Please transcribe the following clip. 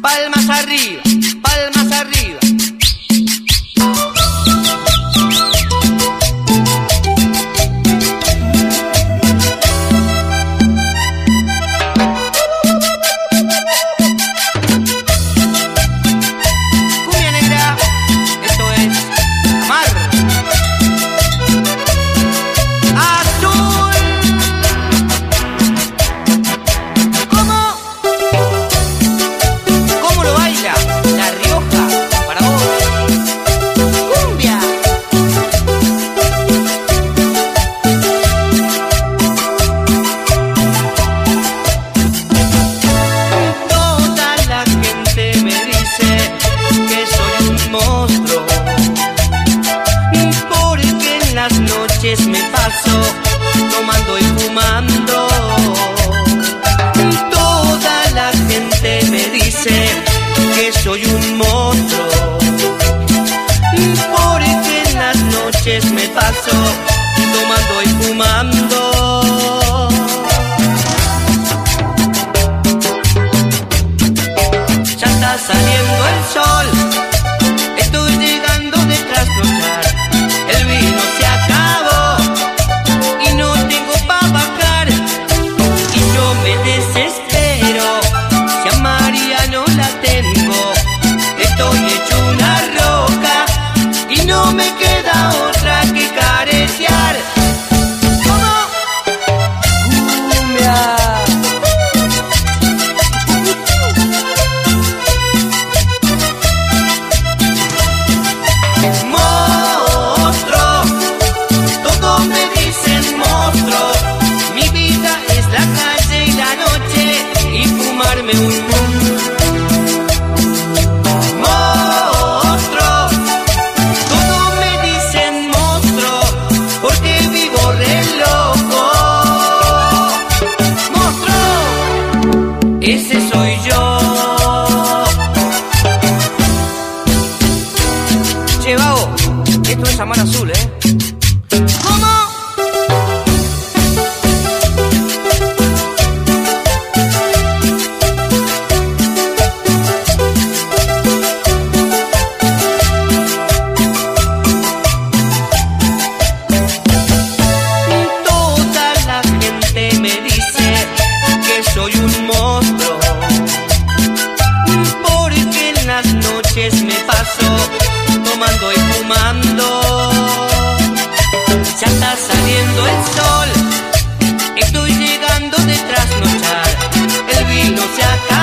palmas arriba, palmas arriba. Cumbia negra, esto es Amar. Azul. ¿Cómo lo baila La Rioja para vos? Cumbia. Toda la gente me dice que soy un monstruo, porque en las noches me paso tomando y fumando. Toda la gente me dice que soy un monstruo, porque en las noches me paso tomando y fumando. Ya está saliendo el sol, estoy llegando de trasnochar. El vino se acabó y no tengo pa' bajar, y yo me desespero si a María no la tengo. Estoy hecho una roca y no me queda otra que caretear. ¿Cómo? Cumbia. Monstruo, todos me dicen monstruo. Mi vida es la calle y la noche y fumarme un monstruo. Todos me dicen monstruo porque vivo re loco. Monstruo, ese soy yo. Che, vago, esto es Amar Azul, ¿eh? ¿Cómo? Toda la gente me dice que soy un monstruo, porque en las noches me paso tomando y fumando. Ya está saliendo el sol, estoy llegando de trasnochar. El vino se acaba